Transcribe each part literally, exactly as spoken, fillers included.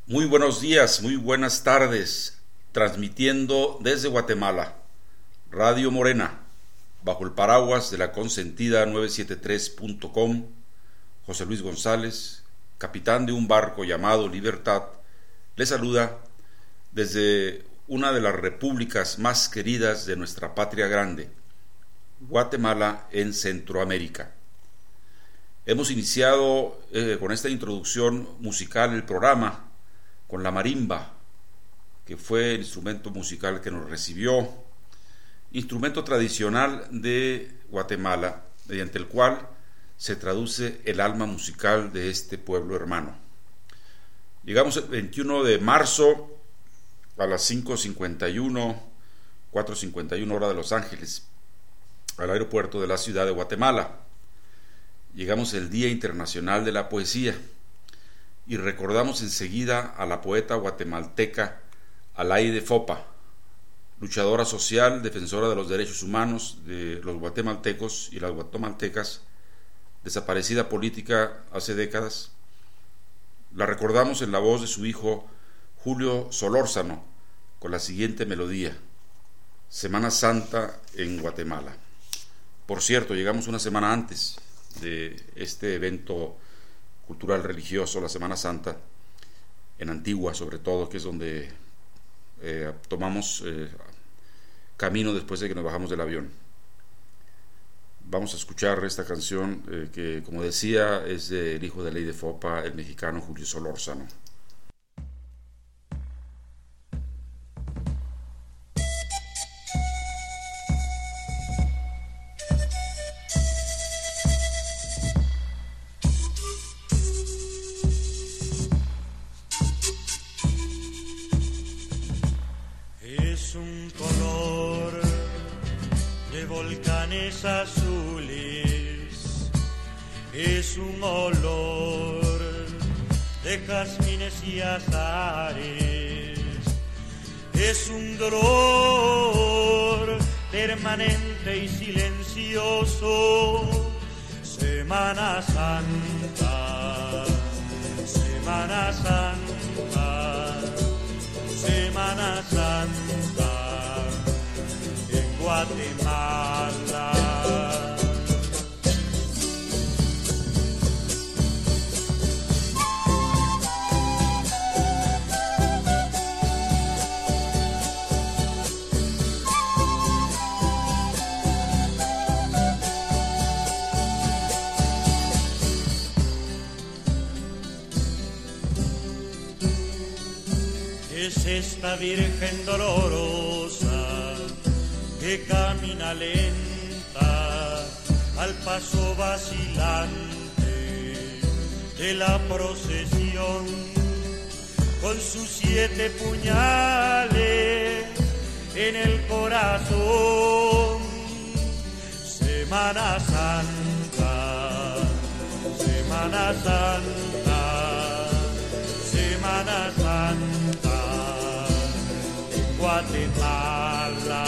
Muy buenos días, muy buenas tardes, transmitiendo desde Guatemala, Radio Morena, bajo el paraguas de la consentida novecientos setenta y tres punto com, José Luis González, capitán de un barco llamado Libertad, le saluda desde una de las repúblicas más queridas de nuestra patria grande, Guatemala en Centroamérica. Hemos iniciado eh, con esta introducción musical el programa con la marimba, que fue el instrumento musical que nos recibió, instrumento tradicional de Guatemala, mediante el cual se traduce el alma musical de este pueblo hermano. Llegamos el veintiuno de marzo a las cinco cincuenta y uno, cuatro cincuenta y uno hora de Los Ángeles, al aeropuerto de la ciudad de Guatemala. Llegamos el Día Internacional de la Poesía y recordamos enseguida a la poeta guatemalteca Alaide Fopa, luchadora social, defensora de los derechos humanos de los guatemaltecos y las guatemaltecas, desaparecida política hace décadas. La recordamos en la voz de su hijo Julio Solórzano con la siguiente melodía: Semana Santa en Guatemala. Por cierto, llegamos una semana antes de este evento cultural religioso, la Semana Santa, en Antigua sobre todo, que es donde eh, tomamos eh, camino después de que nos bajamos del avión. Vamos a escuchar esta canción eh, que, como decía, es del hijo de Alaide Fopa, el mexicano Julio Solórzano. Azules, es un olor de jazmines y azares, es un dolor permanente y silencioso. Semana Santa, Semana Santa, Semana Santa en Guatemala. Es esta Virgen dolorosa que camina lenta al paso vacilante de la procesión, con sus siete puñales en el corazón. Semana Santa, Semana Santa, Semana Santa en Guatemala.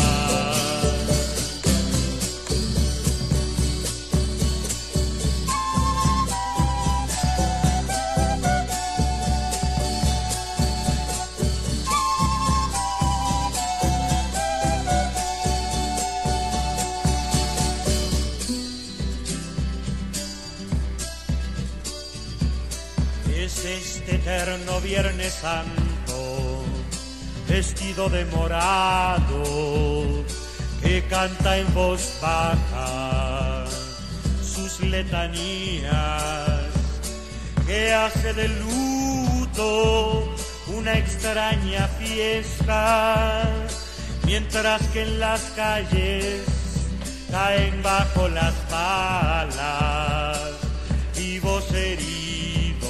Es este eterno Viernes Santo, vestido de morado, que canta en voz baja sus letanías, que hace de luto una extraña fiesta, mientras que en las calles caen bajo las balas vivos heridos,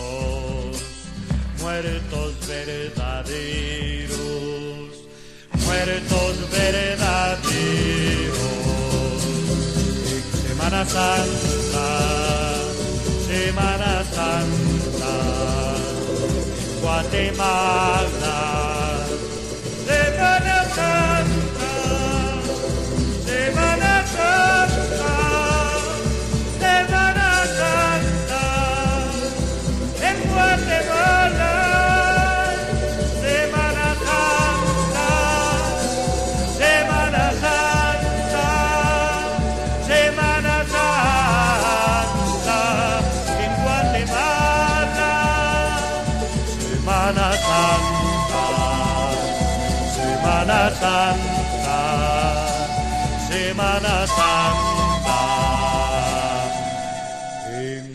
muertos verdaderos, muertos verdaderos. En Semana Santa, Semana Santa, en Guatemala. Semana Santa, Semana Santa, Semana Santa en Guatemala. Santa, Semana Santa en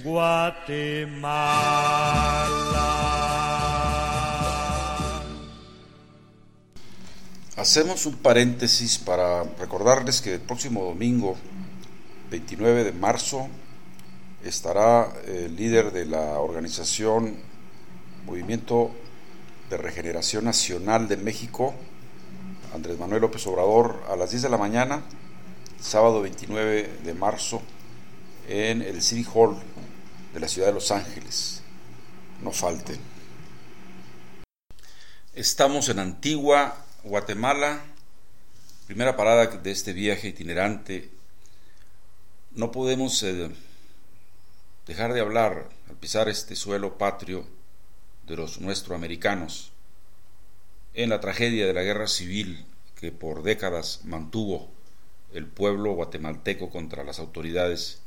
Guatemala. Hacemos un paréntesis para recordarles que el próximo domingo, veintinueve de marzo, estará el líder de la organización Movimiento de Regeneración Nacional de México, Andrés Manuel López Obrador, a las diez de la mañana, sábado veintinueve de marzo, en el City Hall de la ciudad de Los Ángeles. No falten. Estamos en Antigua, Guatemala, primera parada de este viaje itinerante. No podemos eh, dejar de hablar al pisar este suelo patrio de los nuestroamericanos en la tragedia de la guerra civil que por décadas mantuvo el pueblo guatemalteco contra las autoridades.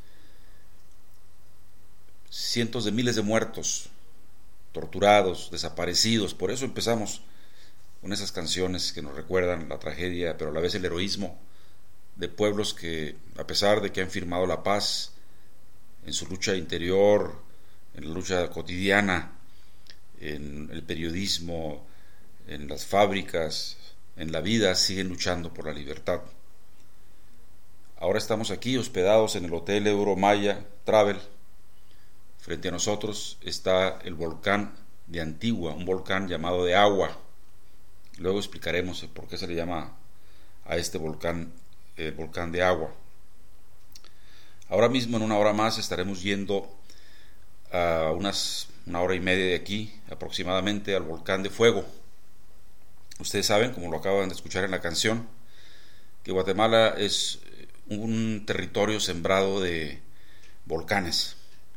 Cientos de miles de muertos, torturados, desaparecidos. Por eso empezamos con esas canciones que nos recuerdan la tragedia, pero a la vez el heroísmo de pueblos que, a pesar de que han firmado la paz en su lucha interior, en la lucha cotidiana, en el periodismo, en las fábricas, en la vida, siguen luchando por la libertad. Ahora estamos aquí hospedados en el Hotel Euromaya Travel. Frente a nosotros está el volcán de Antigua, un volcán llamado de agua. Luego explicaremos por qué se le llama a este volcán el volcán de agua. Ahora mismo, en una hora más, estaremos yendo a unas una hora y media de aquí, aproximadamente, al volcán de fuego. Ustedes saben, como lo acaban de escuchar en la canción, que Guatemala es un territorio sembrado de volcanes.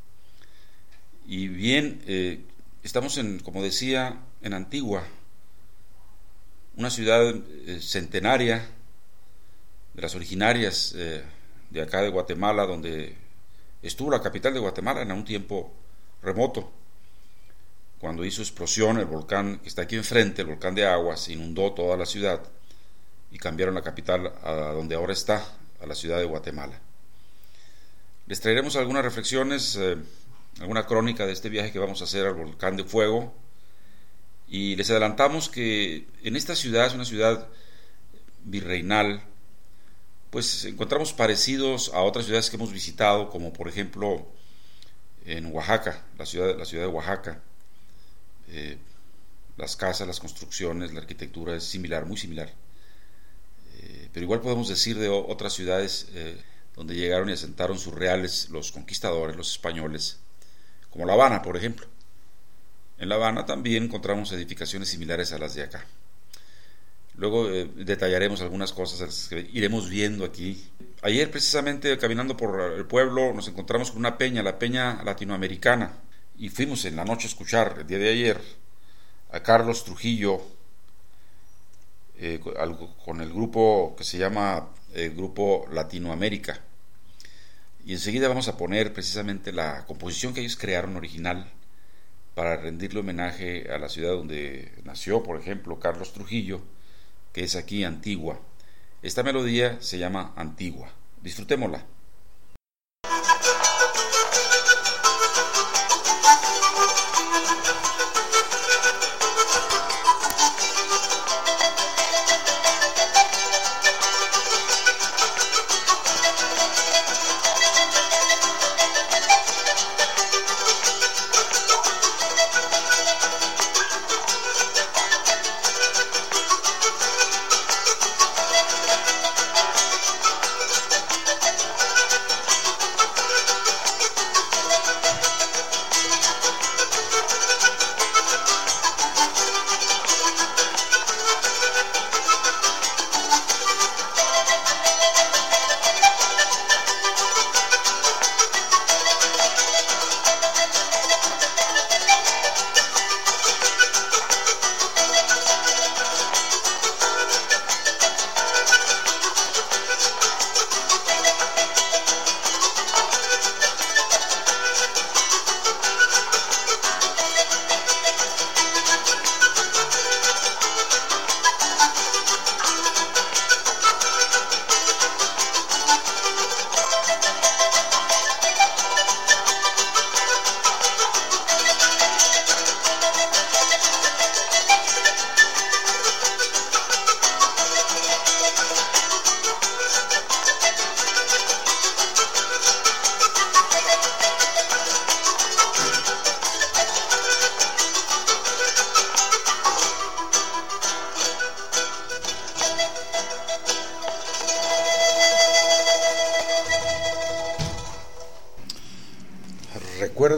Y bien, eh, estamos en, como decía, en Antigua, una ciudad eh, centenaria, de las originarias eh, de acá de Guatemala, donde estuvo la capital de Guatemala en un tiempo remoto. Cuando hizo explosión el volcán que está aquí enfrente, el volcán de agua, se inundó toda la ciudad y cambiaron la capital a donde ahora está, a la ciudad de Guatemala. Les traeremos algunas reflexiones, eh, alguna crónica de este viaje que vamos a hacer al volcán de fuego, y les adelantamos que en esta ciudad, es una ciudad virreinal, pues encontramos parecidos a otras ciudades que hemos visitado, como por ejemplo en Oaxaca, la ciudad, la ciudad de Oaxaca. Eh, las casas, las construcciones, la arquitectura es similar, muy similar. Eh, pero igual podemos decir de o- otras ciudades eh, donde llegaron y asentaron sus reales los conquistadores, los españoles, como La Habana, por ejemplo. En La Habana también encontramos edificaciones similares a las de acá. Luego eh, detallaremos algunas cosas que iremos viendo aquí. Ayer, precisamente, caminando por el pueblo, nos encontramos con una peña, la Peña Latinoamericana, y fuimos en la noche a escuchar, el día de ayer, a Carlos Trujillo, eh, con el grupo que se llama eh, Grupo Latinoamérica. Y enseguida vamos a poner precisamente la composición que ellos crearon original para rendirle homenaje a la ciudad donde nació, por ejemplo, Carlos Trujillo, que es aquí Antigua. Esta melodía se llama Antigua. Disfrutémosla.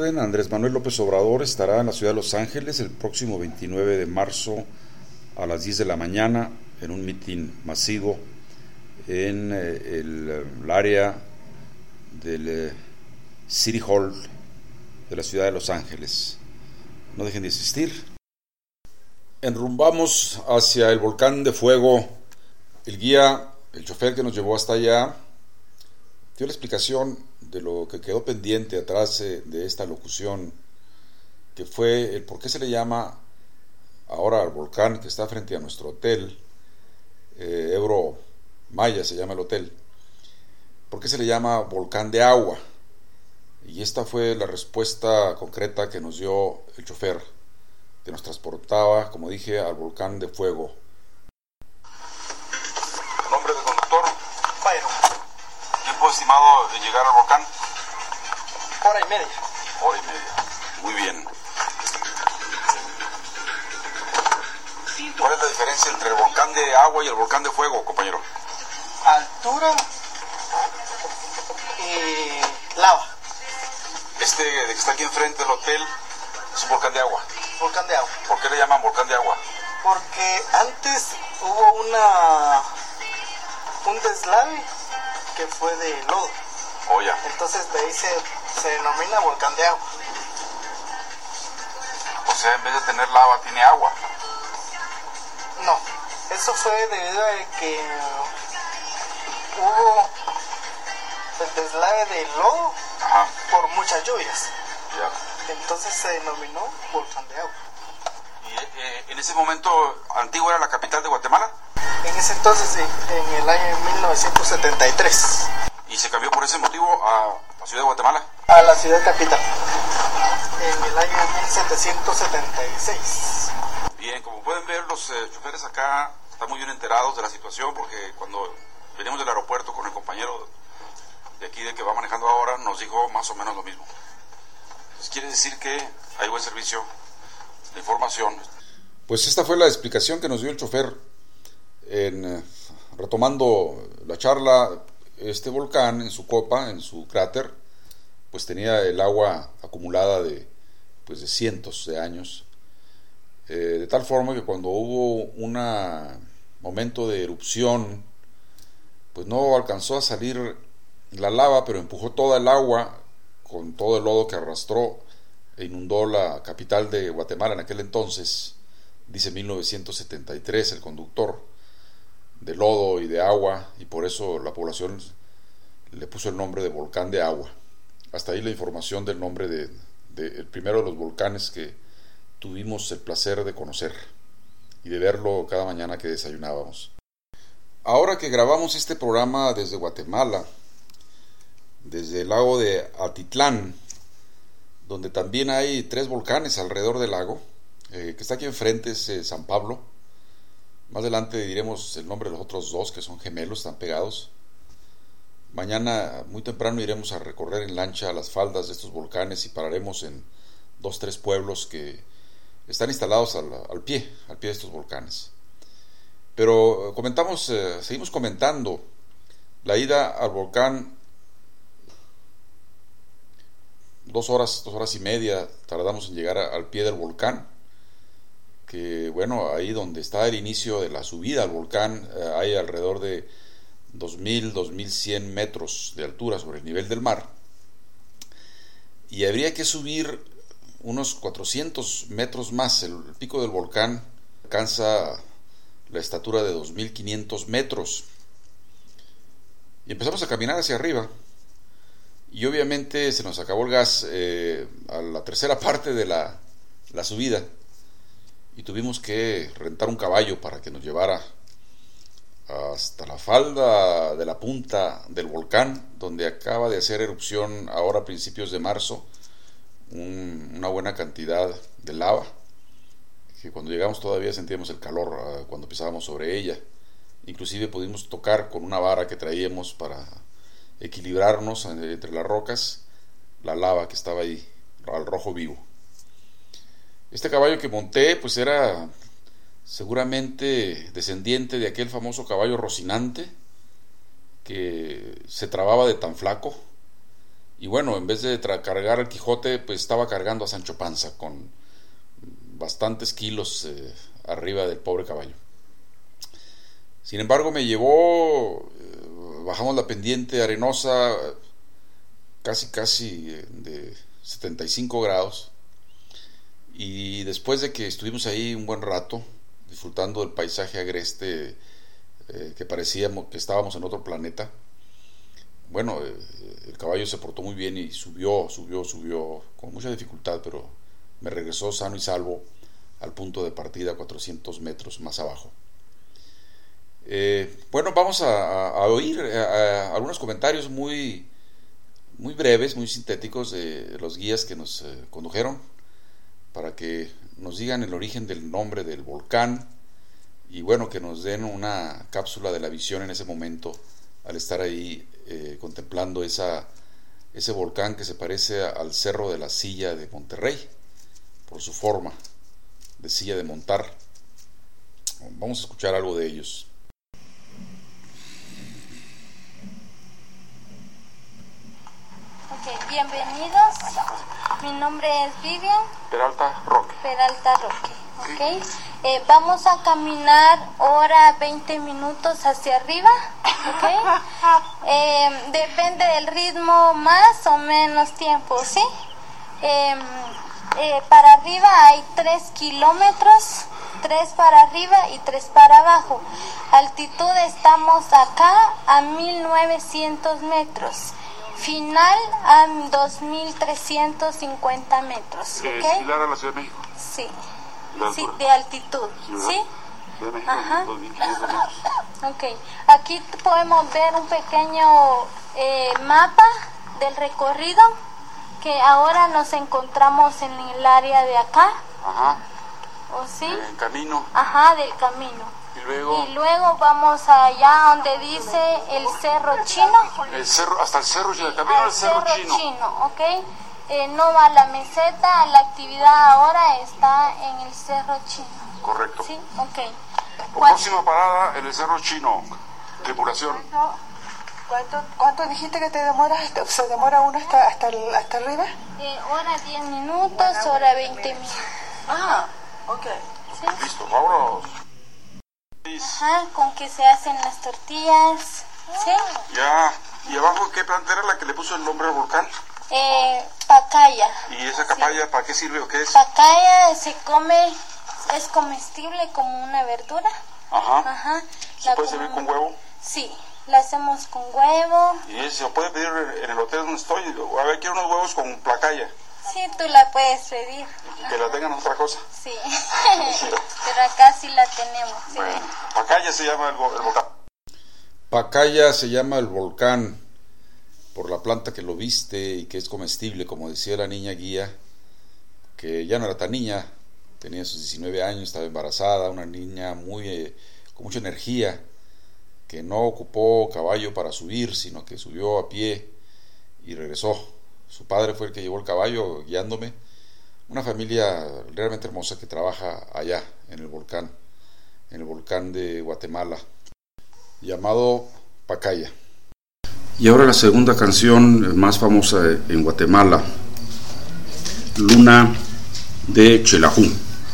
recuerden, Andrés Manuel López Obrador estará en la ciudad de Los Ángeles el próximo veintinueve de marzo a las diez de la mañana en un mitin masivo en eh, el, el área del eh, City Hall de la ciudad de Los Ángeles. No dejen de asistir. Enrumbamos hacia el volcán de fuego. El guía, el chofer que nos llevó hasta allá, dio la explicación de lo que quedó pendiente atrás de esta locución, que fue el por qué se le llama ahora al volcán que está frente a nuestro hotel, eh, Euro Maya se llama el hotel, por qué se le llama volcán de agua. Y esta fue la respuesta concreta que nos dio el chofer, que nos transportaba, como dije, al volcán de fuego. ¿Nombre del conductor? Byron. ¿Tiempo estimado de llegar al volcán? Hora y media. Hora y media. Muy bien. ¿Cuál es la diferencia entre el volcán de agua y el volcán de fuego, compañero? Altura y lava. Este de que está aquí enfrente del hotel es un volcán de agua. Volcán de agua. ¿Por qué le llaman volcán de agua? Porque antes hubo una un deslave que fue de lodo. Oh, ya. Entonces de ahí se, se denomina volcán de agua. O sea, en vez de tener lava, tiene agua. No, eso fue debido a que hubo el deslave de lodo. Ajá. Por muchas lluvias. Ya. Entonces se denominó volcán de agua. ¿Y eh, en ese momento Antigua era la capital de Guatemala? En ese entonces, sí, en el año mil novecientos setenta y tres. ¿Y se cambió por ese motivo a la ciudad de Guatemala? A la ciudad capital. En el año mil setecientos setenta y seis. Bien, como pueden ver, los eh, choferes acá están muy bien enterados de la situación, porque cuando venimos del aeropuerto con el compañero de aquí, de que va manejando ahora, nos dijo más o menos lo mismo. Entonces quiere decir que hay buen servicio de información. Pues esta fue la explicación que nos dio el chofer en, eh, retomando la charla. Este volcán en su copa, en su cráter, pues tenía el agua acumulada de, pues de cientos de años, eh, de tal forma que cuando hubo un momento de erupción, pues no alcanzó a salir la lava, pero empujó toda el agua con todo el lodo que arrastró e inundó la capital de Guatemala en aquel entonces, dice mil novecientos setenta y tres el conductor, de lodo y de agua, y por eso la población le puso el nombre de volcán de agua. Hasta ahí la información del nombre de, de el primero de los volcanes que tuvimos el placer de conocer y de verlo cada mañana que desayunábamos. Ahora que grabamos este programa desde Guatemala, desde el lago de Atitlán, donde también hay tres volcanes alrededor del lago, eh, que está aquí enfrente es eh, San Pablo. Más adelante diremos el nombre de los otros dos, que son gemelos, están pegados. Mañana muy temprano iremos a recorrer en lancha las faldas de estos volcanes y pararemos en dos, tres pueblos que están instalados al, al pie, al pie de estos volcanes. Pero comentamos, eh, seguimos comentando la ida al volcán. Dos horas, dos horas y media tardamos en llegar a, al pie del volcán, que bueno, ahí donde está el inicio de la subida al volcán, eh, hay alrededor de dos mil, dos mil cien metros de altura sobre el nivel del mar, y habría que subir unos cuatrocientos metros más. El, el pico del volcán alcanza la estatura de dos mil quinientos metros, y empezamos a caminar hacia arriba. Y obviamente se nos acabó el gas eh, a la tercera parte de la, la subida, y tuvimos que rentar un caballo para que nos llevara hasta la falda de la punta del volcán, donde acaba de hacer erupción ahora a principios de marzo un, una buena cantidad de lava, que cuando llegamos todavía sentíamos el calor uh, cuando pisábamos sobre ella. Inclusive pudimos tocar con una vara que traíamos para equilibrarnos entre las rocas la lava que estaba ahí al rojo vivo. Este caballo que monté pues era seguramente descendiente de aquel famoso caballo Rocinante, que se trababa de tan flaco y bueno, en vez de tra- cargar al Quijote, pues estaba cargando a Sancho Panza con bastantes kilos eh, arriba del pobre caballo. Sin embargo, me llevó, eh, bajamos la pendiente arenosa, casi casi eh, de setenta y cinco grados, y después de que estuvimos ahí un buen rato disfrutando del paisaje agreste, eh, que parecíamos que estábamos en otro planeta, bueno, eh, el caballo se portó muy bien y subió, subió, subió con mucha dificultad, pero me regresó sano y salvo al punto de partida, cuatrocientos metros más abajo. Eh, bueno, vamos a, a oír a, a algunos comentarios muy, muy breves, muy sintéticos de los guías que nos eh, condujeron, para que nos digan el origen del nombre del volcán y bueno, que nos den una cápsula de la visión en ese momento al estar ahí eh, contemplando esa, ese volcán que se parece al Cerro de la Silla de Monterrey por su forma de silla de montar. Vamos a escuchar algo de ellos. Ok, bienvenidos. Mi nombre es Vivian Peralta Roque. Peralta Roque. Okay. Eh, vamos a caminar hora veinte minutos hacia arriba. Okay. Eh, depende del ritmo, más o menos tiempo, ¿sí? Eh, eh, para arriba hay tres kilómetros, tres para arriba y tres para abajo. Altitud estamos acá a mil novecientos metros. Final a dos mil trescientos cincuenta metros. ¿Es ¿Okay? similar a la Ciudad de México? Sí. ¿De Sí, altura? de altitud. ¿Ciudad? ¿Sí? Ciudad de México, Ajá. dos mil quinientos metros. Ok. Aquí podemos ver un pequeño eh, mapa del recorrido, que ahora nos encontramos en el área de acá. Ajá. ¿O sí? En camino. Ajá, del camino. Y luego, Y luego vamos allá donde dice el Cerro Chino. el cerro, hasta el cerro, el camino Al al cerro, Cerro chino. Chino, ¿ok? Eh, no va a la meseta, la actividad ahora está en el Cerro Chino. Correcto. ¿Sí? Ok. Próxima parada en el cerro chino. Tripulación. ¿Cuánto, ¿Cuánto dijiste que te demoras? ¿Se demora uno hasta, hasta, el- hasta arriba? Eh, hora diez minutos, hora veinte minutos. Ah, ok. ¿Sí? Listo, vámonos. Ajá, con que se hacen las tortillas. ¿Sí? Ya. ¿Y abajo qué planta era la que le puso el nombre al volcán? Eh, pacaya. ¿Y esa capalla para qué sirve o qué es? Pacaya se come, es comestible como una verdura. Ajá. Ajá. ¿Se La puede servir comemos- con huevo? Sí, la hacemos con huevo. ¿Y se lo puede pedir en el hotel donde estoy? A ver, quiero unos huevos con placaya. Sí, tú la puedes pedir. Y que la tengan otra cosa. Sí, pero acá sí la tenemos. ¿Sí? Bueno, Pacaya se llama el, vo- el volcán. Pacaya se llama el volcán por la planta que lo viste y que es comestible, como decía la niña guía, que ya no era tan niña, tenía sus diecinueve años, estaba embarazada, una niña muy eh, con mucha energía, que no ocupó caballo para subir, sino que subió a pie y regresó. Su padre fue el que llevó el caballo guiándome. Una familia realmente hermosa que trabaja allá en el volcán, en el volcán de Guatemala, llamado Pacaya. Y ahora la segunda canción más famosa en Guatemala, Luna de Xelajú.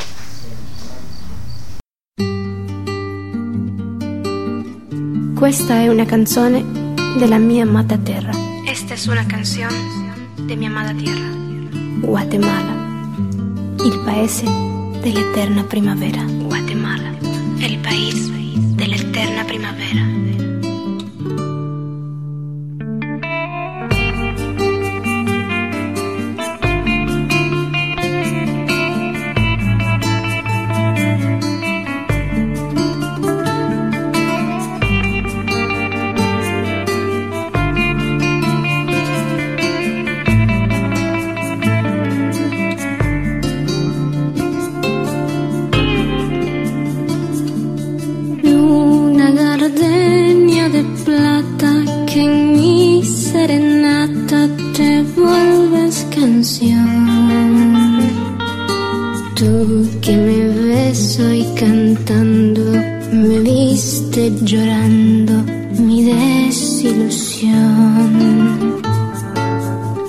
Questa è una canzone della mia amata terra. Esta es una canción de mi amada tierra. Guatemala, il paese dell'eterna primavera. Guatemala, el país de la eterna primavera. Luna gardenia de plata que en mi serenata te vuelves canción. Tú que me ves hoy cantando, me viste llorando mi desilusión.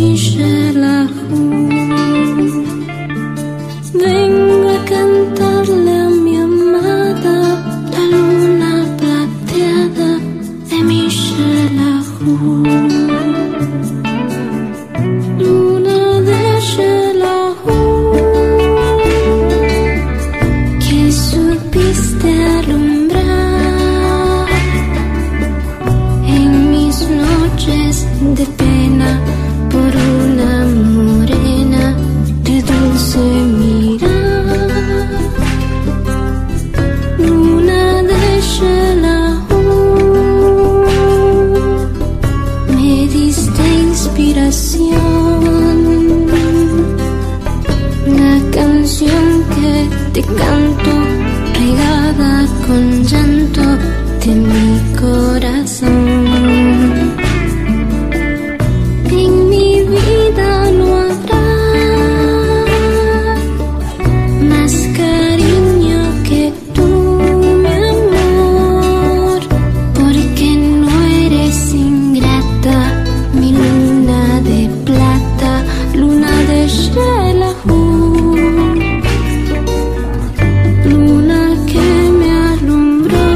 Vengo a cantarle a mi amada la luna plateada de Michelahu. Luna de Shelahu, que supiste alumbrar en mis noches de pena por una morena de dulce mirar. Luna de Shelahu, me diste inspiración, la canción que te canto regada con llanto de mi corazón. En mi vida no habrá más cariño que tú, mi amor, porque no eres ingrata, mi luna de plata, luna de Shelahu, luna que me alumbró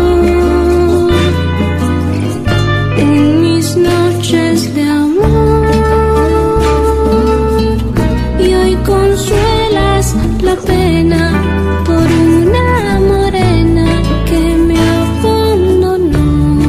en mis noches de amor, y hoy consuelas la pena por una morena que me abandonó.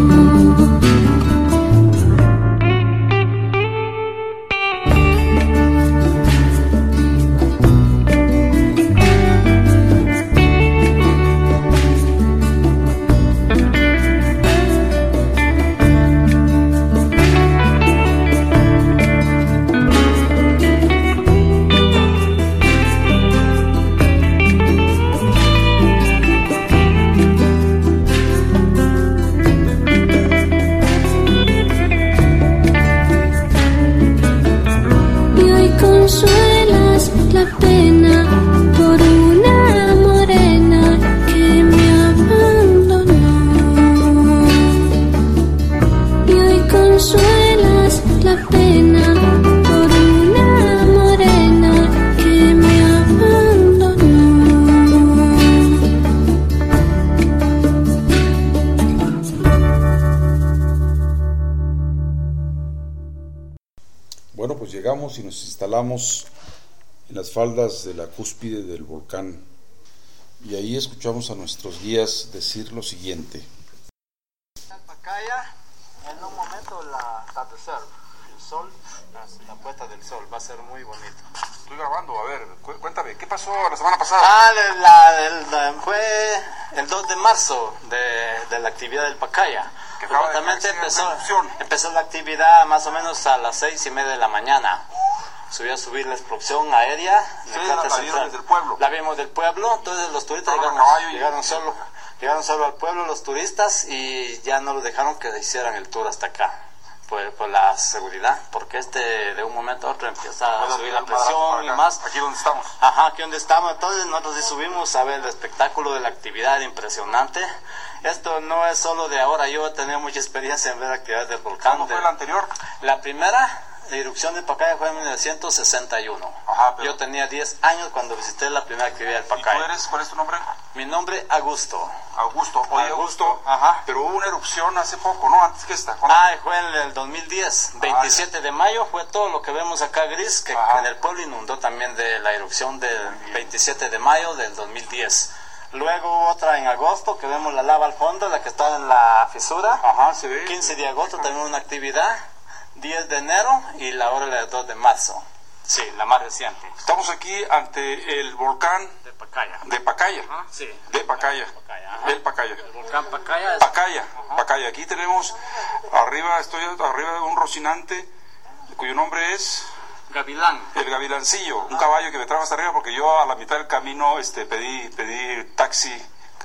Y hoy consuelas la pena por una morena que me abandonó. Y hoy consuelas la pena por una morena que me abandonó. Bueno, pues llegamos y nos instalamos en las faldas de la cúspide del volcán y ahí escuchamos a nuestros guías decir lo siguiente. Pacaya, en un momento la atardecer, el sol, la, la puesta del sol, va a ser muy bonito. Estoy grabando, a ver, cu- cuéntame, ¿qué pasó la semana pasada? Ah, de la, del- la- fue el dos de marzo de, de la actividad del Pacaya. Que acaba de Justamente hacer una empezó, erupción. empezó la actividad más o menos a las seis y media de la mañana. Subió a subir la explosión aérea. en el Ustedes la- cráter la vieron central. desde el pueblo. La vimos del pueblo, entonces los turistas Fueron a llegaron, caballo y- llegaron solo, llegaron solo al pueblo los turistas y ya no lo dejaron que hicieran el tour hasta acá. Por, por la seguridad, porque este de un momento a otro empieza a subir la presión y más. Aquí donde estamos. Ajá, aquí donde estamos, entonces nosotros sí subimos a ver el espectáculo de la actividad impresionante. Esto no es solo de ahora, yo he tenido mucha experiencia en ver actividades del volcán. ¿Cómo fue de- la anterior? La primera la erupción de Pacaya fue en mil novecientos sesenta y uno. Ajá, pero- Yo tenía diez años cuando visité la primera actividad del ¿Y tú Pacaya. eres, cuál es tu nombre? Mi nombre Augusto. Augusto. Oye, Augusto, Augusto, ajá. pero hubo una erupción hace poco, ¿no? Antes que esta. ¿Cuándo? Ah, fue en el dos mil diez, veintisiete de mayo, fue todo lo que vemos acá gris, que Ajá. en el pueblo inundó también de la erupción del veintisiete de mayo del dos mil diez. Luego otra en agosto, que vemos la lava al fondo, la que está en la fisura. Ajá, se ve. quince de agosto también una actividad, diez de enero y la hora del dos de marzo. Sí, la más reciente. Estamos aquí ante el volcán De Pacaya. de Pacaya. Ajá, sí. De Pacaya. Pacaya, ajá. El Pacaya. El volcán Pacaya es... Pacaya. Pacaya. Aquí tenemos arriba, estoy arriba de un rocinante cuyo nombre es Gavilán. el Gavilancillo, un caballo que me trajo hasta arriba porque yo a la mitad del camino este pedí pedí taxi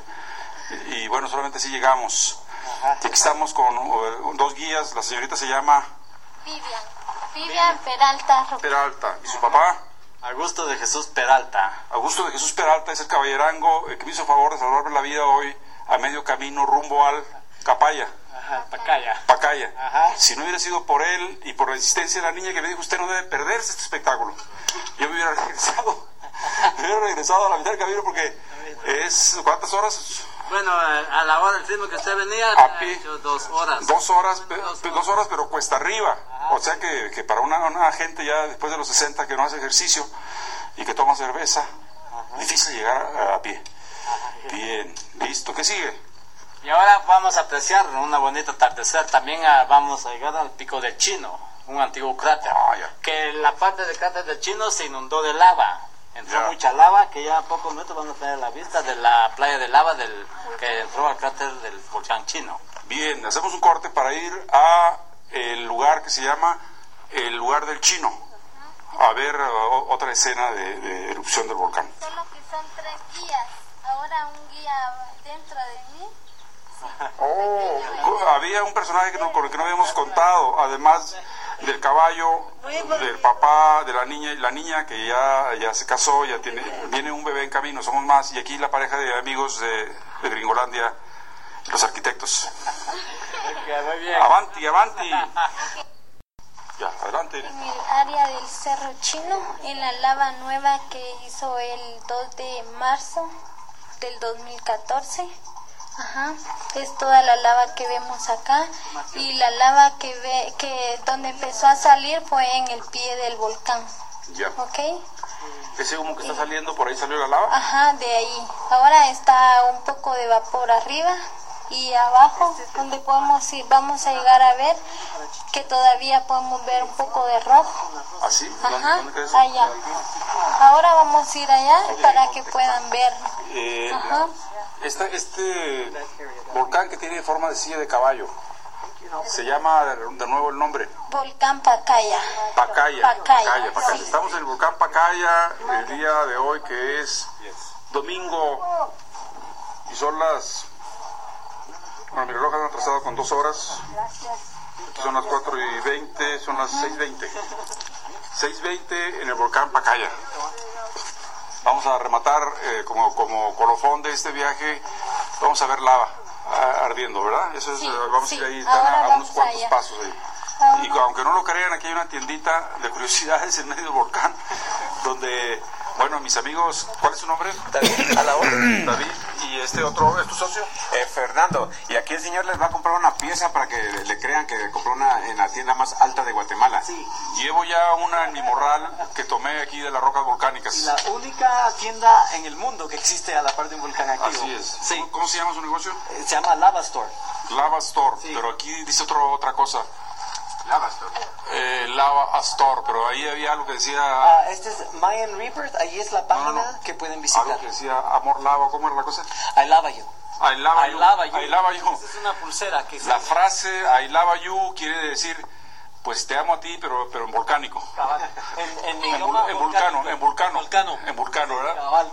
y bueno, solamente así llegamos. Y aquí estamos con uh, dos guías, la señorita se llama Vivian. Vivian Peralta Roca. Peralta y su papá Augusto de Jesús Peralta. Augusto de Jesús Peralta es el caballerango eh, que me hizo favor de salvarme la vida hoy a medio camino rumbo al Capaya. Pacaya. Pacaya. Ajá. Si no hubiera sido por él y por la insistencia de la niña que me dijo, usted no debe perderse este espectáculo, yo me hubiera regresado, me hubiera regresado a la mitad del camino porque es, ¿cuántas horas? Bueno, a la hora del ritmo que usted venía, A pie. hecho dos horas. Dos horas, pe- Dos pe- horas. dos horas, pero cuesta arriba. O sea que, que para una, una gente ya después de los sesenta que no hace ejercicio y que toma cerveza, difícil llegar a, a pie. Bien, listo. ¿Qué sigue? Y ahora vamos a apreciar una bonita atardecer. También ah, vamos a llegar al pico del Chino, un antiguo cráter. Ah, ya. Que la parte del cráter del Chino se inundó de lava. Entró Ya. mucha lava que ya a pocos metros van a tener la vista de la playa de lava del que entró al cráter del volcán Chino. Bien, hacemos un corte para ir a el lugar que se llama el lugar del Chino, a ver uh, otra escena de, de erupción del volcán. Solo que son tres guías. Ahora un guía dentro de mí. Oh, había un personaje que no, con el que no habíamos contado, además del caballo, del papá, de la niña, la niña que ya, ya se casó, ya tiene, viene un bebé en camino, somos más, y aquí la pareja de amigos de, de Gringolandia, los arquitectos. Muy bien. Avanti, avanti. Ya, adelante. En el área del Cerro Chino, en la lava nueva que hizo el dos de marzo del dos mil catorce. Ajá, es toda la lava que vemos acá, y la lava que ve que donde empezó a salir fue en el pie del volcán. Ya. ¿Ok? Ese humo que está saliendo, por ahí salió la lava. Ajá, de ahí. Ahora está un poco de vapor arriba y abajo, donde podemos ir, vamos a llegar a ver que todavía podemos ver un poco de rojo. ¿Así? ¿Dónde, Ajá, dónde queda eso? allá. Ahora vamos a ir allá para que puedan ver. Eh, Ajá. esta- este volcán que tiene forma de silla de caballo, se llama de, de nuevo el nombre. Volcán Pacaya. Pacaya. Pacaya, Pacaya. sí. Estamos en el volcán Pacaya el día de hoy, que es domingo, y son las... Bueno, mi reloj ha atrasado con dos horas. Aquí son las cuatro y veinte, son las seis veinte. seis veinte en el volcán Pacaya. Vamos a rematar eh, como, como colofón de este viaje, vamos a ver lava ah, ardiendo, ¿verdad? Eso es, Sí, eh, vamos sí. a ir ahí Ahora a, a unos vamos cuantos allá. pasos ahí. Ahora. Y aunque no lo crean, aquí hay una tiendita de curiosidades en medio del volcán, donde, bueno, mis amigos, ¿cuál es su nombre? David, a la orden. David, y este otro, ¿es tu socio? Eh, Fernando, y aquí el señor les va a comprar una pieza para que le crean que compró una en la tienda más alta de Guatemala. Sí. Llevo ya una en mi morral que tomé aquí de las rocas volcánicas. Y la única tienda en el mundo que existe a la par de un volcán activo. Así es. Sí. ¿Cómo, cómo se llama su negocio? Eh, Se llama Lava Store. Lava Store, Sí. pero aquí dice otro, otra cosa. Lava Store. Eh, Lava Store, pero ahí había algo que decía... Ah, este es Mayan Rebirth, ahí es la página No, no, no. que pueden visitar. Algo que decía Amor Lava, ¿cómo era la cosa? I lava you. I lava I you. lava you. I lava you. Esta es una pulsera que La frase I lava you quiere decir, pues te amo a ti, pero, pero en volcánico. Cabal. En, en, En, idioma vul- en vulcano, volcánico. en vulcano. Vulcano. En vulcano, ¿verdad? Cabal.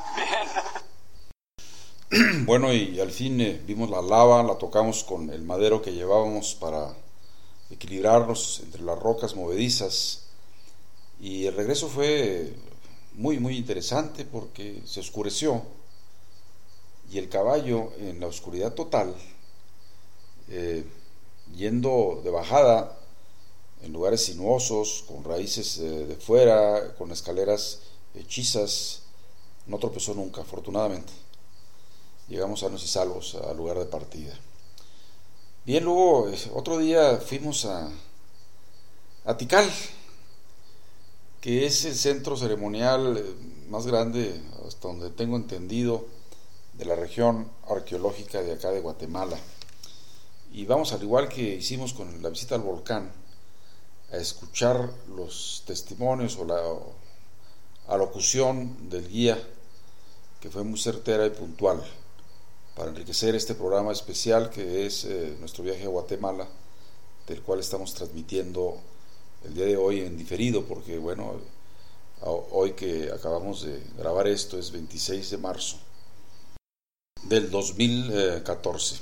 Bien. Bueno, y al fin eh, vimos la lava, la tocamos con el madero que llevábamos para equilibrarnos entre las rocas movedizas, y el regreso fue muy muy interesante porque se oscureció y el caballo en la oscuridad total, eh, yendo de bajada en lugares sinuosos, con raíces eh, de fuera, con escaleras hechizas, no tropezó nunca, afortunadamente. Llegamos sanos y salvos al lugar de partida. Bien, luego otro día fuimos a, a Tikal, que es el centro ceremonial más grande, hasta donde tengo entendido, de la región arqueológica de acá de Guatemala. Y vamos, al igual que hicimos con la visita al volcán, a escuchar los testimonios o la alocución del guía, que fue muy certera y puntual, para enriquecer este programa especial que es eh, nuestro viaje a Guatemala, del cual estamos transmitiendo el día de hoy en diferido, porque bueno, hoy que acabamos de grabar esto es veintiséis de marzo del dos mil catorce.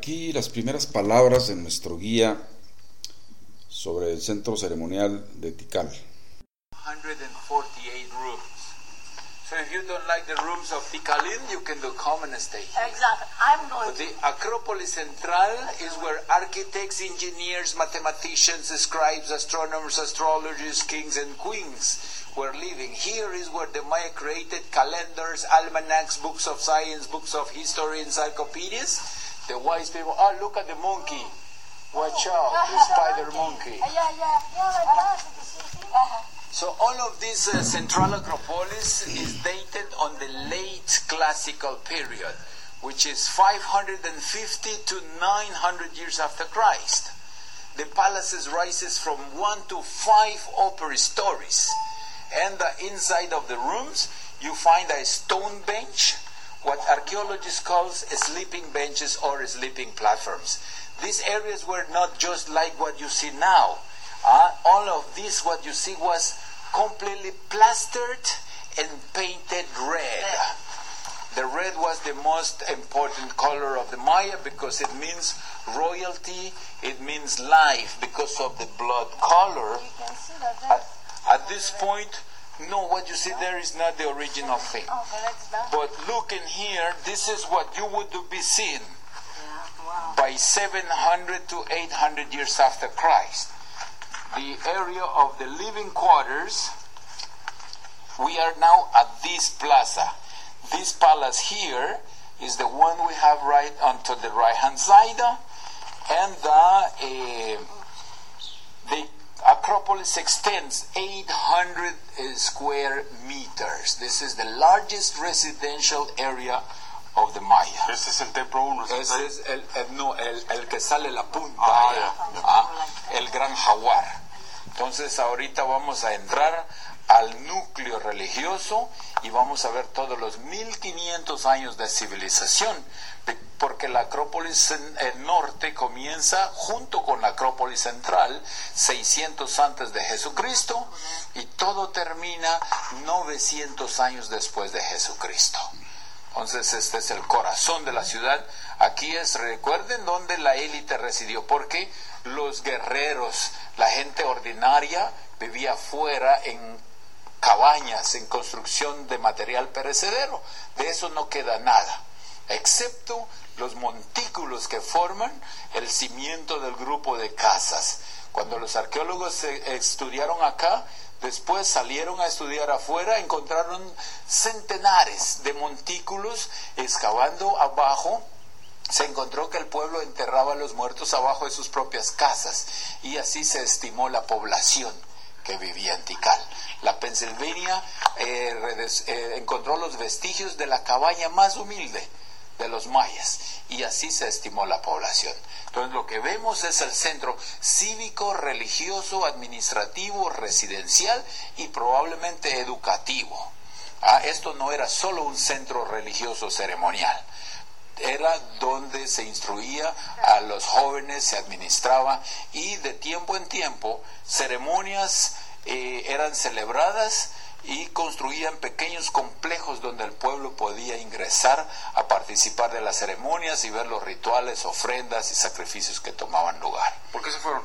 Aquí las primeras palabras de nuestro guía sobre el centro ceremonial de Tikal. one hundred forty-eight rooms. So if you don't like the rooms of Tikalim, you can do common stay. Exactly. I'm going But the Acropolis Central is where architects, engineers, mathematicians, scribes, astronomers, astrologers, kings and queens were living. Here is where the Maya created calendars, almanacs, books of science, books of history, encyclopedias. The wise people, oh, look at the monkey. Watch out, the spider monkey. Yeah, yeah. Uh-huh. So all of this uh, Central Acropolis is dated on the late classical period, which is five hundred fifty to nine hundred years after Christ. The palaces rises from one to five upper stories, and the inside of the rooms you find a stone bench, what archaeologists call sleeping benches or sleeping platforms. These areas were not just like what you see now. Uh, all of this, what you see, was completely plastered and painted red. The red was the most important color of the Maya because it means royalty, it means life because of the blood color. At, at this point, no, what you see there is not the original thing. But look in here, this is what you would be seeing by seven hundred to eight hundred years after Christ. The area of the living quarters, we are now at this plaza. This palace here is the one we have right onto the right hand side, and the, uh, the Acropolis extends eight hundred uh, square meters. This is the largest residential area of the Maya. Este es el templo uno. Ese es el, el, no, el, el que sale la punta, Ah, eh, ya, ya. ah, el gran jaguar. Entonces ahorita vamos a entrar al núcleo religioso y vamos a ver todos los mil quinientos años de civilización, porque la Acrópolis en el norte comienza junto con la Acrópolis central seiscientos antes de Jesucristo y todo termina novecientos años después de Jesucristo. Entonces este es el corazón de la ciudad. Aquí es, recuerden, donde la élite residió, porque los guerreros, la gente ordinaria, vivía fuera en cabañas, en construcción de material perecedero. De eso no queda nada, excepto los montículos que forman el cimiento del grupo de casas. Cuando los arqueólogos estudiaron acá, después salieron a estudiar afuera, encontraron centenares de montículos. Excavando abajo, se encontró que el pueblo enterraba a los muertos abajo de sus propias casas, y así se estimó la población que vivía en Tikal. La Pennsylvania eh, redes, eh, encontró los vestigios de la cabaña más humilde de los mayas, y así se estimó la población. Entonces lo que vemos es el centro cívico, religioso, administrativo, residencial y probablemente educativo. Ah, esto no era solo un centro religioso ceremonial, era donde se instruía a los jóvenes, se administraba, y de tiempo en tiempo ceremonias eh, eran celebradas y construían pequeños complejos donde el pueblo podía ingresar a participar de las ceremonias y ver los rituales, ofrendas y sacrificios que tomaban lugar. ¿Por qué se fueron?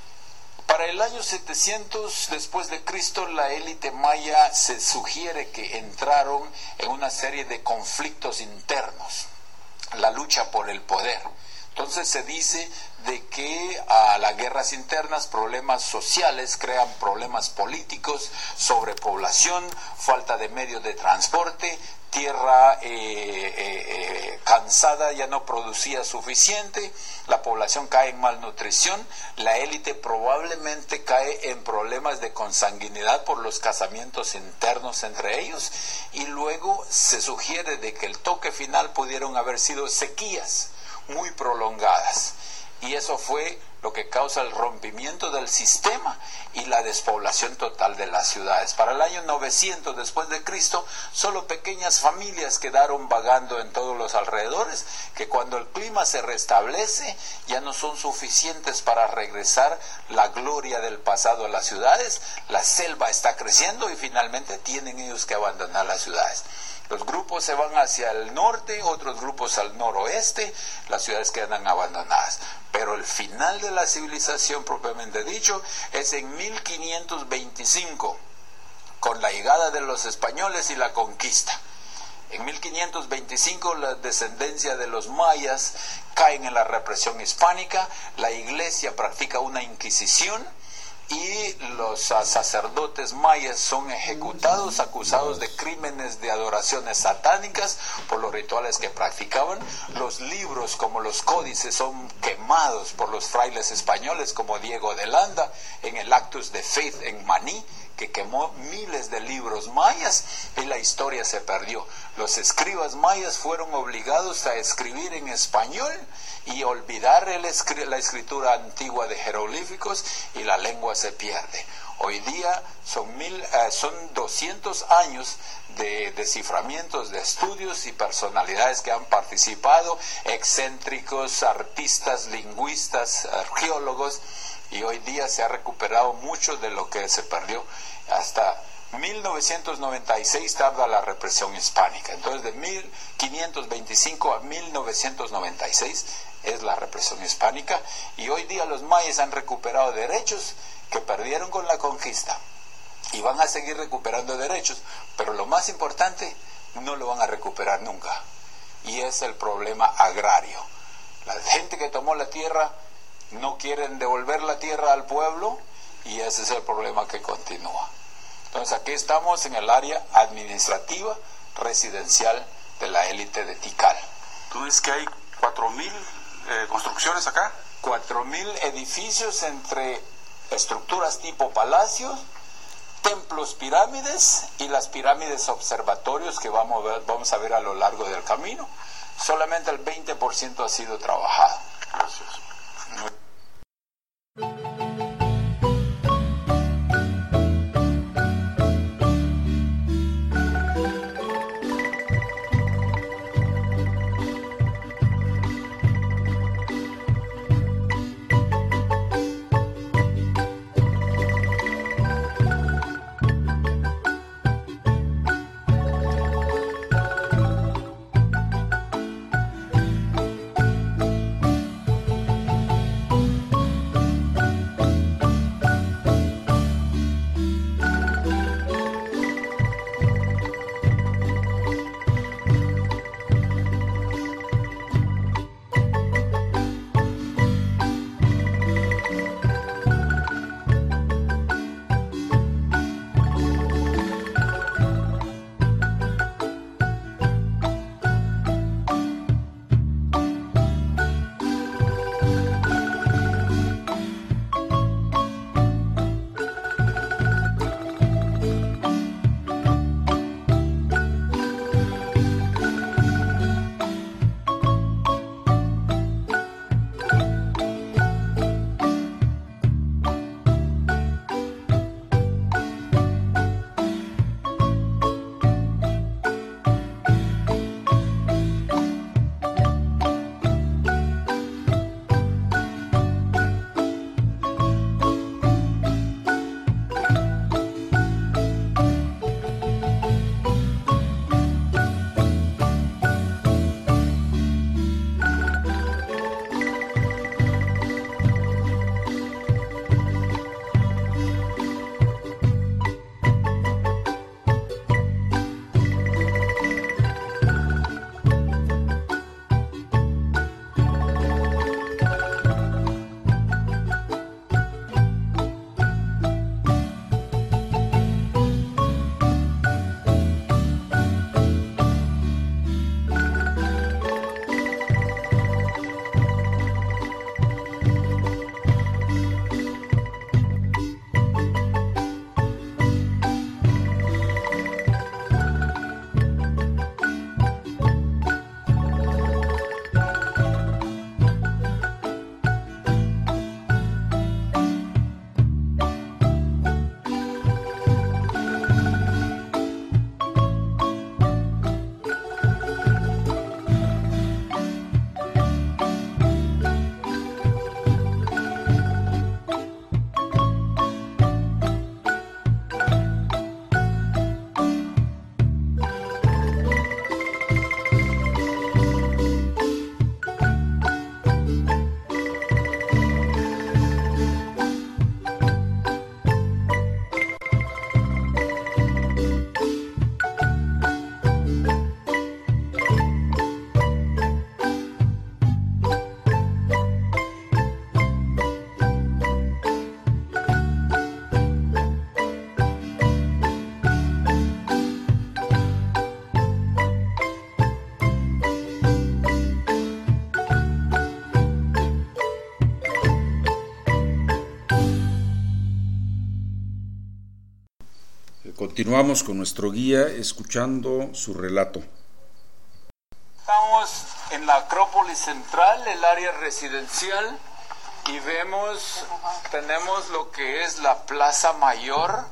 Para el año setecientos después de Cristo, la élite maya se sugiere que entraron en una serie de conflictos internos, la lucha por el poder. Entonces se dice de que a las guerras internas, problemas sociales crean problemas políticos, sobrepoblación, falta de medios de transporte, tierra eh, eh, eh, cansada ya no producía suficiente, la población cae en malnutrición, la élite probablemente cae en problemas de consanguinidad por los casamientos internos entre ellos, y luego se sugiere de que el toque final pudieron haber sido sequías muy prolongadas, y eso fue lo que causa el rompimiento del sistema y la despoblación total de las ciudades. Para el año novecientos después de Cristo, solo pequeñas familias quedaron vagando en todos los alrededores, que cuando el clima se restablece ya no son suficientes para regresar la gloria del pasado a las ciudades. La selva está creciendo y finalmente tienen ellos que abandonar las ciudades. Los grupos se van hacia el norte, otros grupos al noroeste, las ciudades quedan abandonadas. Pero el final de la civilización propiamente dicho es en mil quinientos veinticinco, con la llegada de los españoles y la conquista. En mil quinientos veinticinco la descendencia de los mayas caen en la represión hispánica, la iglesia practica una inquisición, y los sacerdotes mayas son ejecutados, acusados de crímenes de adoraciones satánicas por los rituales que practicaban. Los libros como los códices son quemados por los frailes españoles como Diego de Landa en el Actus de Faith en Maní, que quemó miles de libros mayas y la historia se perdió. Los escribas mayas fueron obligados a escribir en español y olvidar el, la escritura antigua de jeroglíficos y la lengua se pierde. Hoy día son, mil, eh, son doscientos años de desciframientos, de estudios y personalidades que han participado, excéntricos, artistas, lingüistas, arqueólogos, y hoy día se ha recuperado mucho de lo que se perdió. Hasta mil novecientos noventa y seis tarda la represión hispánica. Entonces de mil quinientos veinticinco a mil novecientos noventa y seis es la represión hispánica, y hoy día los mayas han recuperado derechos que perdieron con la conquista y van a seguir recuperando derechos, pero lo más importante, no lo van a recuperar nunca, y es el problema agrario. La gente que tomó la tierra no quieren devolver la tierra al pueblo, y ese es el problema que continúa. Entonces aquí estamos en el área administrativa residencial de la élite de Tikal. ¿Tú dices que hay cuatro mil eh, construcciones acá? cuatro mil edificios entre estructuras tipo palacios, templos, pirámides y las pirámides observatorios que vamos a ver, vamos a ver a lo largo del camino. Solamente el veinte por ciento ha sido trabajado. Gracias. Continuamos con nuestro guía escuchando su relato. Estamos en la Acrópolis Central, el área residencial, y vemos, tenemos lo que es la Plaza Mayor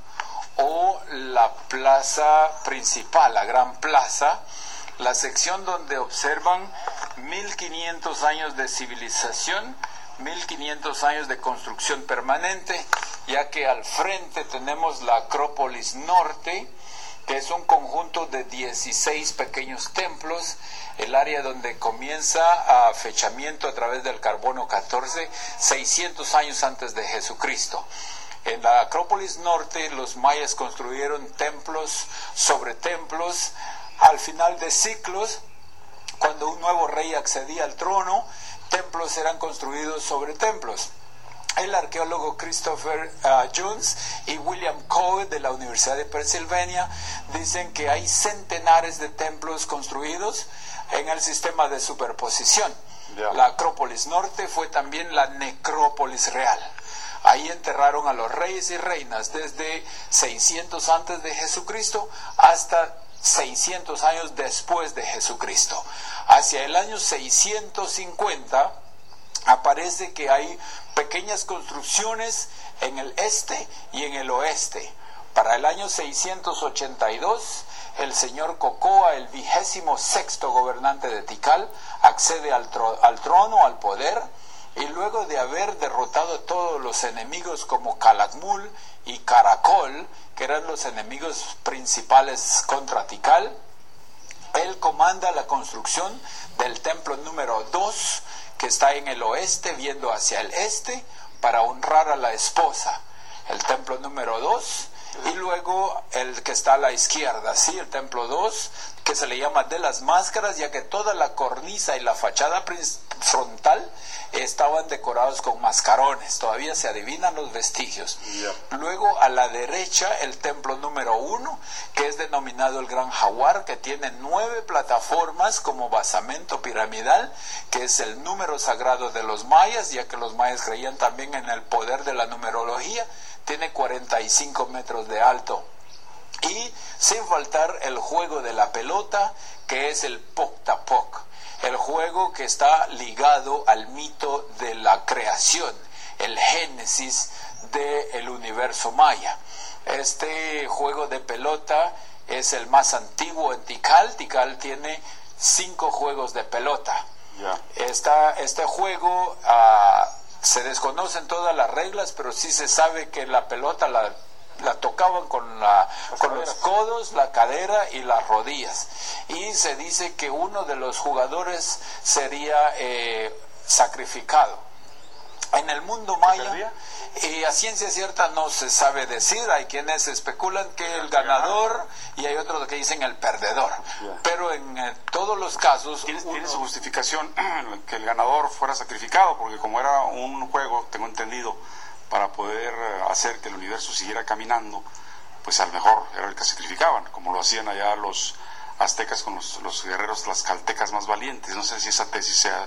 o la plaza principal, la Gran Plaza, la sección donde observan mil quinientos años de civilización, mil quinientos años de construcción permanente, ya que al frente tenemos la Acrópolis Norte, que es un conjunto de dieciséis pequeños templos, el área donde comienza a fechamiento a través del carbono catorce, seiscientos años antes de Jesucristo. En la Acrópolis Norte los mayas construyeron templos sobre templos. Al final de ciclos, cuando un nuevo rey accedía al trono, templos eran construidos sobre templos. El arqueólogo Christopher uh, Jones y William Coe de la Universidad de Pennsylvania dicen que hay centenares de templos construidos en el sistema de superposición. Yeah. La Acrópolis Norte fue también la necrópolis real. Ahí enterraron a los reyes y reinas desde seiscientos antes de Jesucristo hasta seiscientos años después de Jesucristo. Hacia el año seiscientos cincuenta aparece que hay pequeñas construcciones en el este y en el oeste. Para el año seiscientos ochenta y dos, el señor Cocoa, el vigésimo sexto gobernante de Tikal, accede al, tro- al trono, al poder, y luego de haber derrotado a todos los enemigos como Calakmul y Caracol, que eran los enemigos principales contra Tikal, él comanda la construcción del templo número dos, que está en el oeste viendo hacia el este, para honrar a la esposa. El templo número dos, y luego el que está a la izquierda, ¿sí? El templo dos, que se le llama de las máscaras, ya que toda la cornisa y la fachada frontal estaban decorados con mascarones, todavía se adivinan los vestigios. Yeah. Luego a la derecha el templo número uno, que es denominado el Gran Jaguar, que tiene nueve plataformas como basamento piramidal, que es el número sagrado de los mayas, ya que los mayas creían también en el poder de la numerología. Tiene cuarenta y cinco metros de alto. Y sin faltar el juego de la pelota, que es el Poctapoc, el juego que está ligado al mito de la creación, el génesis del universo maya. Este juego de pelota es el más antiguo en Tikal. Tikal tiene cinco juegos de pelota. Yeah. Esta, este juego uh, se desconocen todas las reglas, pero sí se sabe que la pelota la la tocaban con, la, con los codos, la cadera y las rodillas, y se dice que uno de los jugadores sería eh, sacrificado. En el mundo maya, y a ciencia cierta no se sabe decir, hay quienes especulan que el ganador y hay otros que dicen el perdedor, yeah. Pero en eh, todos los casos tiene, uno... tiene su justificación que el ganador fuera sacrificado, porque como era un juego, tengo entendido, para poder hacer que el universo siguiera caminando, pues al mejor era el que sacrificaban, como lo hacían allá los aztecas con los, los guerreros tlaxcaltecas más valientes. No sé si esa tesis sea...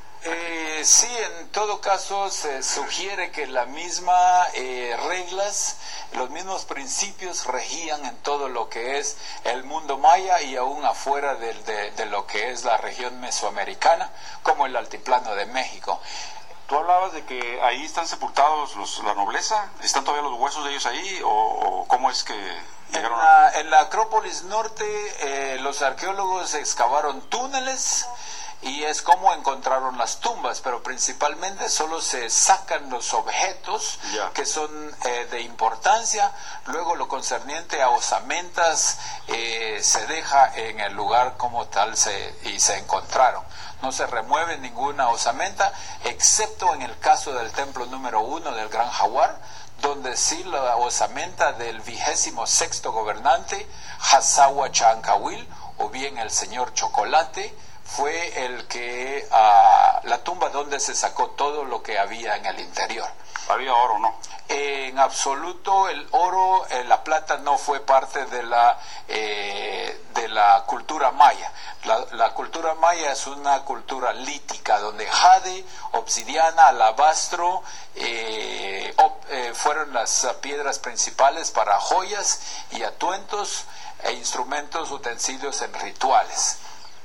Eh, sí, en todo caso se sugiere que las mismas eh, reglas, los mismos principios regían en todo lo que es el mundo maya y aún afuera de, de, de lo que es la región mesoamericana, como el altiplano de México. Tú hablabas de que ahí están sepultados los, la nobleza, ¿están todavía los huesos de ellos ahí? ¿O, o cómo es que llegaron? En la, en la Acrópolis Norte eh, los arqueólogos excavaron túneles y es como encontraron las tumbas, pero principalmente solo se sacan los objetos yeah. que son eh, de importancia. Luego lo concerniente a osamentas eh, se deja en el lugar como tal se, y se encontraron. No se remueve ninguna osamenta, excepto en el caso del templo número uno del Gran Jaguar, donde sí la osamenta del vigésimo sexto gobernante, Hazawa Chancawil, o bien el señor Chocolate, fue el que, uh, la tumba donde se sacó todo lo que había en el interior. ¿Había oro, no? En absoluto, el oro, eh, la plata no fue parte de la eh, de la cultura maya. La, la cultura maya es una cultura lítica, donde jade, obsidiana, alabastro eh, op, eh, fueron las uh, piedras principales para joyas y atuentos e instrumentos, utensilios en rituales.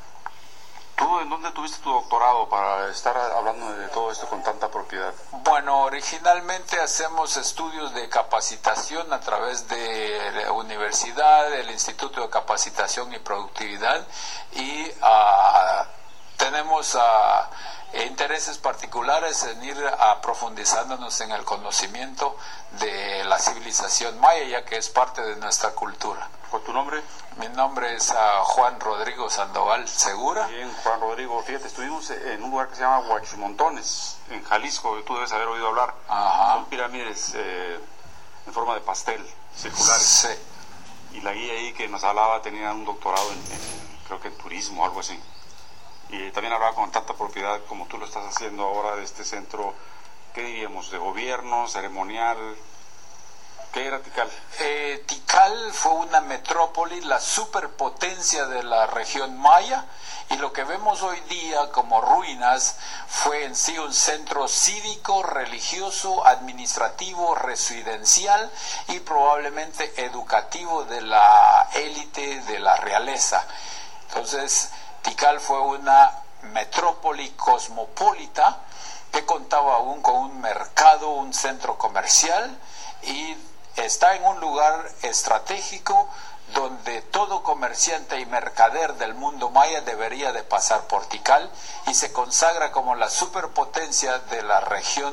¿Tú en dónde tuviste tu doctorado para estar hablando de todo esto con tanta propiedad? Bueno, originalmente hacemos estudios de capacitación a través de la universidad, el Instituto de Capacitación y Productividad, y uh, tenemos uh, intereses particulares en ir uh, profundizándonos en el conocimiento de la civilización maya, ya que es parte de nuestra cultura. ¿Cuál es tu nombre? Mi nombre es uh, Juan Rodrigo Sandoval Segura. Bien, Juan Rodrigo, fíjate, estuvimos en un lugar que se llama Huachimontones, en Jalisco, tú debes haber oído hablar. Ajá. Son pirámides eh, en forma de pastel, circulares. Sí. Y la guía ahí que nos hablaba tenía un doctorado en, en creo que en turismo o algo así. Y también hablaba con tanta propiedad como tú lo estás haciendo ahora de este centro, ¿qué diríamos? ¿De gobierno, ceremonial? ¿Qué era Tikal? Eh, Tikal fue una metrópoli, la superpotencia de la región maya, y lo que vemos hoy día como ruinas fue en sí un centro cívico, religioso, administrativo, residencial y probablemente educativo de la élite de la realeza. Entonces, Tikal fue una metrópoli cosmopolita que contaba aún con un mercado, un centro comercial, y está en un lugar estratégico donde todo comerciante y mercader del mundo maya debería de pasar por Tikal, y se consagra como la superpotencia de la región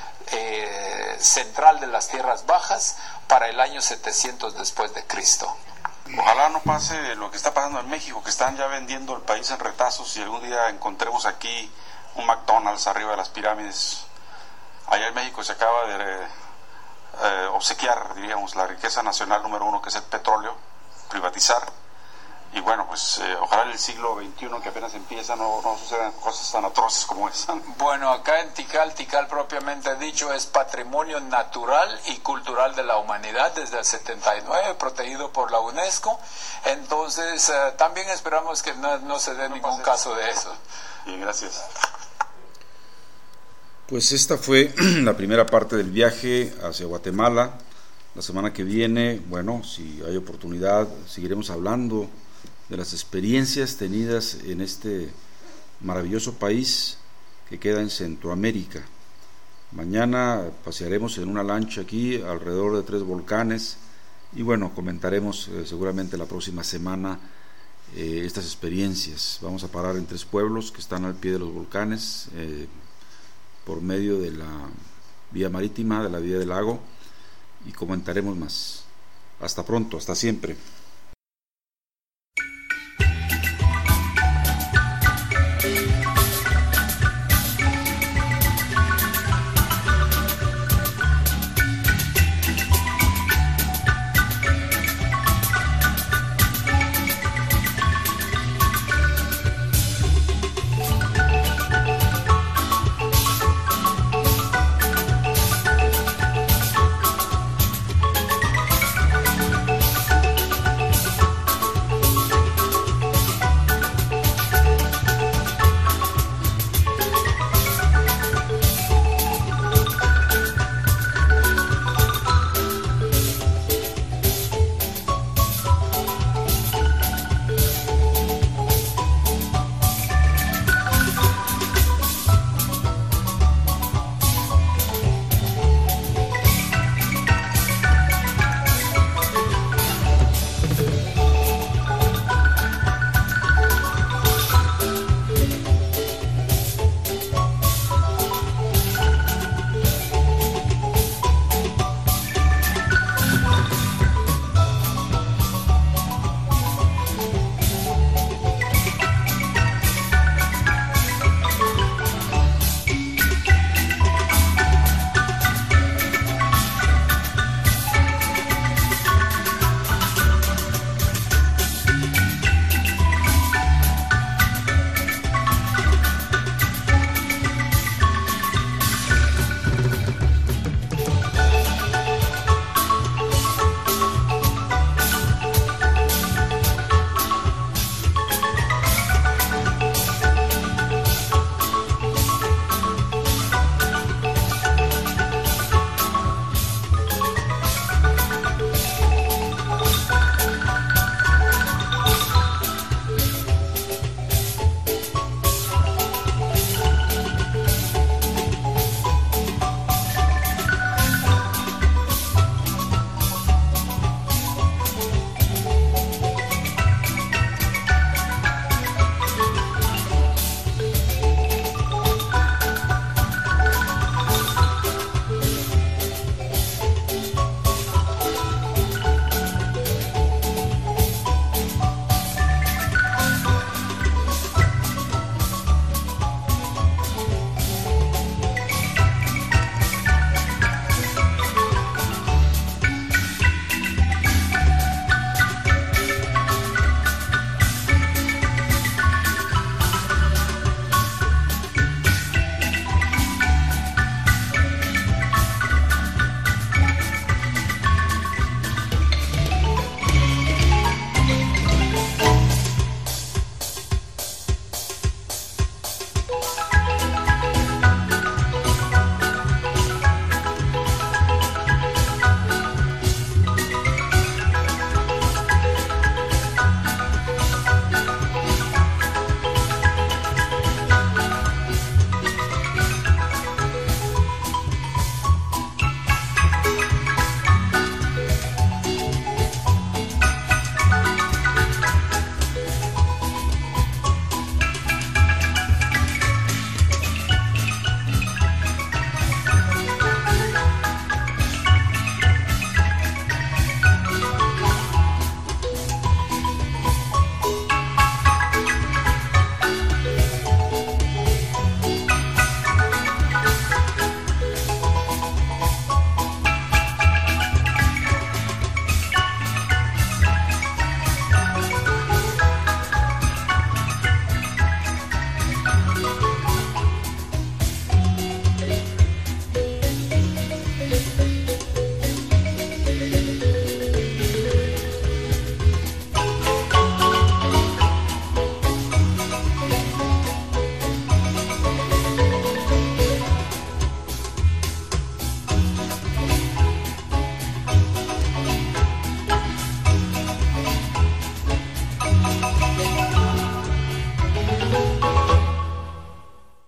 eh, central de las tierras bajas para el año setecientos después de Cristo. Ojalá no pase lo que está pasando en México, que están ya vendiendo el país en retazos, y algún día encontremos aquí un McDonald's arriba de las pirámides. Allá en México se acaba de eh, obsequiar, diríamos, la riqueza nacional número uno, que es el petróleo, privatizar. Y bueno, pues eh, ojalá en el siglo veintiuno, que apenas empieza, no, no sucedan cosas tan atroces como esa. Bueno, acá en Tikal, Tikal propiamente dicho es patrimonio natural y cultural de la humanidad desde el setenta y nueve, protegido por la UNESCO. Entonces, eh, también esperamos que no, no se dé no ningún caso de eso. Bien, gracias. Pues esta fue la primera parte del viaje hacia Guatemala. La semana que viene, bueno, si hay oportunidad, seguiremos hablando de las experiencias tenidas en este maravilloso país que queda en Centroamérica. Mañana pasearemos en una lancha aquí alrededor de tres volcanes y bueno, comentaremos eh, seguramente la próxima semana eh, estas experiencias. Vamos a parar en tres pueblos que están al pie de los volcanes eh, por medio de la vía marítima, de la vía del lago, y comentaremos más. Hasta pronto, hasta siempre.